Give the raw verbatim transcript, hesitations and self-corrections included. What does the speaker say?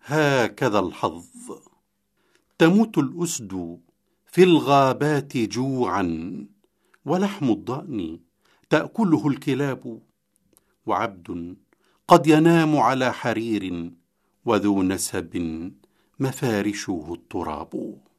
هكذا الحظ. تموت الأسد في الغابات جوعا، ولحم الضأن تأكله الكلاب، وعبد قد ينام على حرير، وذو نسب مفارشه التراب.